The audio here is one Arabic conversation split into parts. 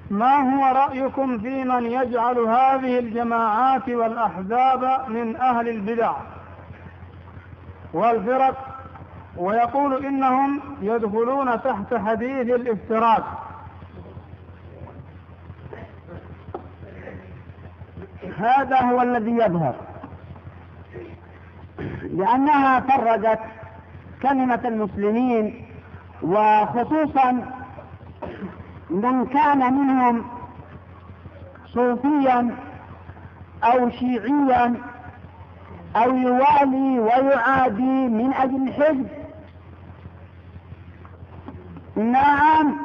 ما هو رأيكم في من يجعل هذه الجماعات والأحزاب من أهل البدع والفرق ويقول إنهم يدخلون تحت حديث الافتراق؟ هذا هو الذي يظهر، لأنها فرقت كلمة المسلمين، وخصوصا من كان منهم صوفيا أو شيعيا أو يوالي ويعادي من أجل الحزب. نعم،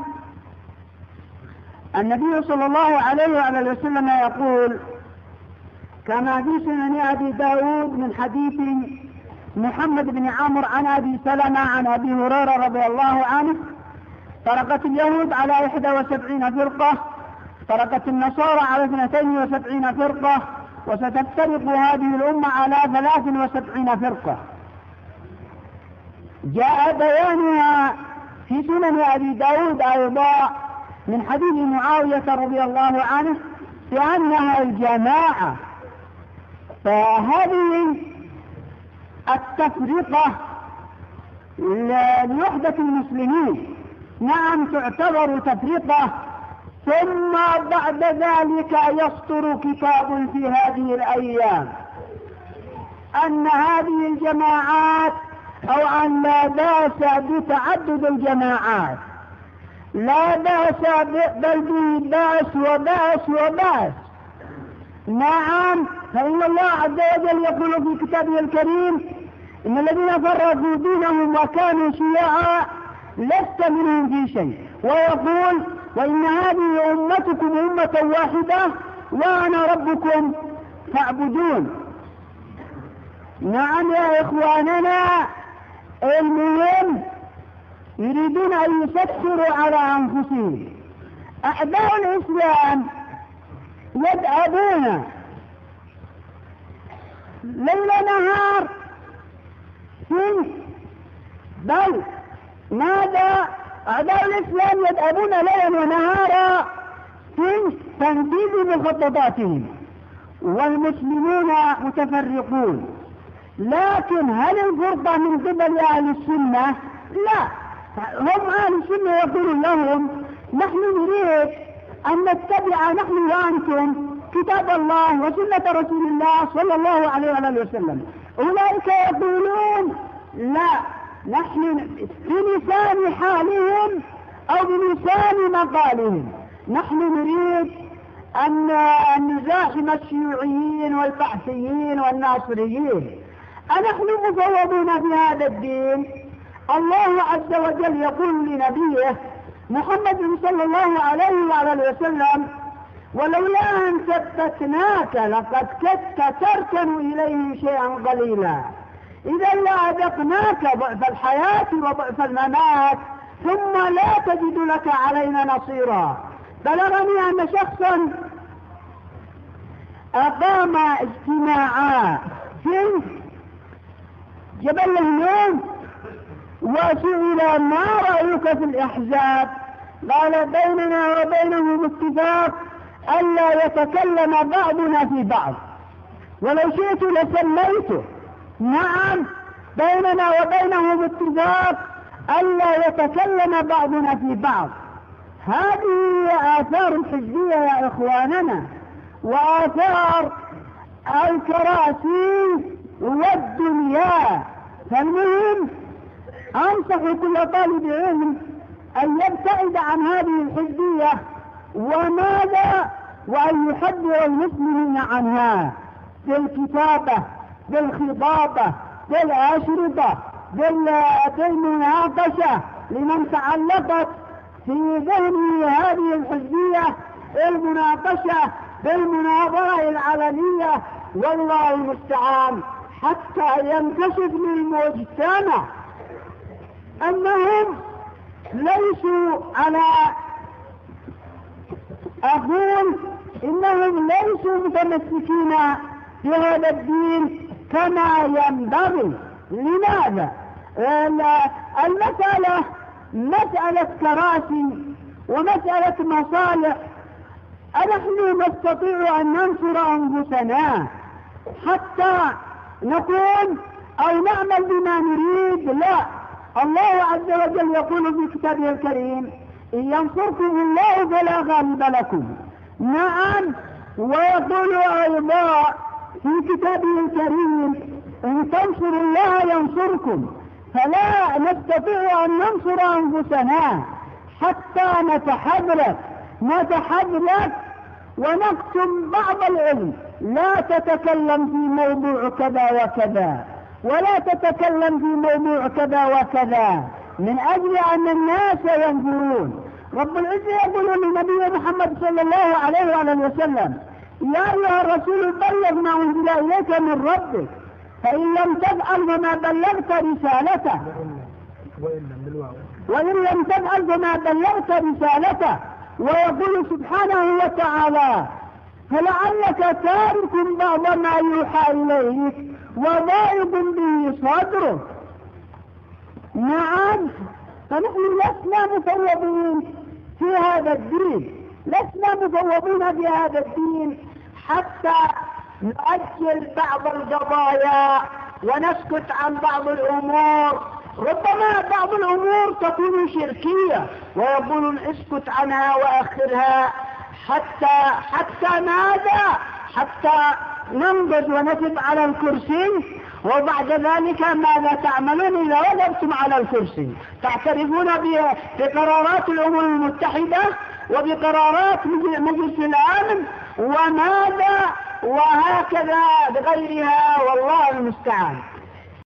النبي صلى الله عليه وعلى وسلم يقول كما في سنن أبي داود من حديث محمد بن عمرو عن أبي سلمة عن أبي هريرة رضي الله عنه: فرقت اليهود على 71 فرقة، فرقت النصارى على 72 فرقة، وستفترق هذه الأمة على 73 فرقة. جاء بيانها في سنن أبي داود أيضا من حديث معاوية رضي الله عنه بأنها الجماعة. فهذه التفرقة لوحدة المسلمين نعم تعتبر تفرقة، ثم بعد ذلك يصدر كتاب في هذه الأيام أن هذه الجماعات أو أن لا بأس بتعدد الجماعات، لا بأس بل به بأس وبأس وبأس. نعم، فإن الله عز وجل يقول في كتابه الكريم: إن الذين فرقوا دينهم وكانوا شيعا لست منهم في شيء، ويقول: وإن هذه أمتكم أمة واحدة وأنا ربكم فاعبدون. نعم يا إخواننا، المهم يريدون أن يسكروا على أنفسهم. أعداء الإسلام يذهبون ليل نهار بل ماذا؟ أعداء الإسلام يذهبون ليلا ونهارا في تنفيذ مخططاتهم، والمسلمون متفرقون. لكن هل الفرقة من قبل أهل السنة؟ لا، هم أهل السنة يقولون لهم: نحن نريد أن نتبع نحن وأنتم كتاب الله وسنة رسول الله صلى الله عليه وسلم. أولئك يقولون: لا، نحن بلسان حالهم أو بلسان مقالهم نحن نريد أن نزاحم الشيوعيين والبعثيين والناصريين. أنحن مفوضون في هذا الدين. الله عز وجل يقول لنبيه محمد صلى الله عليه وسلم: ولولا أن ثبتناك لقد كدت تركن إليه شيئا قليلا، إذا لأذقناك ضعف الحياة وضعف الممات ثم لا تجد لك علينا نصيرا. بلغني أن شخصا أقام اجتماعا في جبل الهنوم وسئل: ما رأيك في الأحزاب؟ قال: بيننا وبينهم اتفاق ألا يتكلم بعضنا في بعض، ولو شئت لسميته. نعم، بيننا وبينهم اتفاق ألا يتكلم بعضنا في بعض. هذه آثار الحزبية يا إخواننا، وآثار الكراسي والدنيا. فالمهم أنصح كل طالب علم أن يبتعد عن هذه الحزبية، وماذا؟ وأن يحذر المسلمين عنها بالكتابة، بالخطابة، بالأشرطة، بالمناقشة لمن تعلقت في ذهنه هذه الحزبية، المناقشة بالمناظرة العلنية، والله المستعان، حتى ينكشف للمجتمع أنهم ليسوا على أقول إنهم ليسوا متمسكين بهذا الدين كما ينبغي. لماذا؟ المسألة مسألة كراسي ومسألة مصالح أنحن نستطيع أن ننصر أنفسنا حتى نكون أو نعمل بما نريد؟ لا. الله عز وجل يقول في كتابه الكريم: إن ينصركم الله فلا غالب لكم. نعم. ويقول أيضا في كتابه الكريم: إن تنصروا الله ينصركم. فلا نستطيع أن ننصر أنفسنا حتى نتحرك ونكتم بعض العلم. لا تتكلم في موضوع كذا وكذا، ولا تتكلم في موضوع كذا وكذا، من أجل أن الناس ينظرون. رب العزة يقول لنبي محمد صلى الله عليه وسلم: يا أيها الرسول بلغ ما أنزل إليك من ربك، فإن لم تفعل فما بلغت رسالته، وإن لم تفعل فما بلغت رسالته. ويقول سبحانه وتعالى: فلعلك تارك بعض ما يوحى إليك وضائق به صدرك. نعم. فنحن لسنا مفوضين في هذا الدين، لسنا مفوضين في هذا الدين حتى نؤجل بعض القضايا ونسكت عن بعض الأمور. ربما بعض الأمور تكون شركية ويقولون اسكت عنها وأخرها حتى ماذا؟ حتى ننضج ونثب على الكرسي. وبعد ذلك ماذا تعملون إذا وقفتم على الكرسي؟ تعترفون بقرارات الأمم المتحدة وبقرارات مجلس الأمن وماذا وهكذا بغيرها، والله المستعان.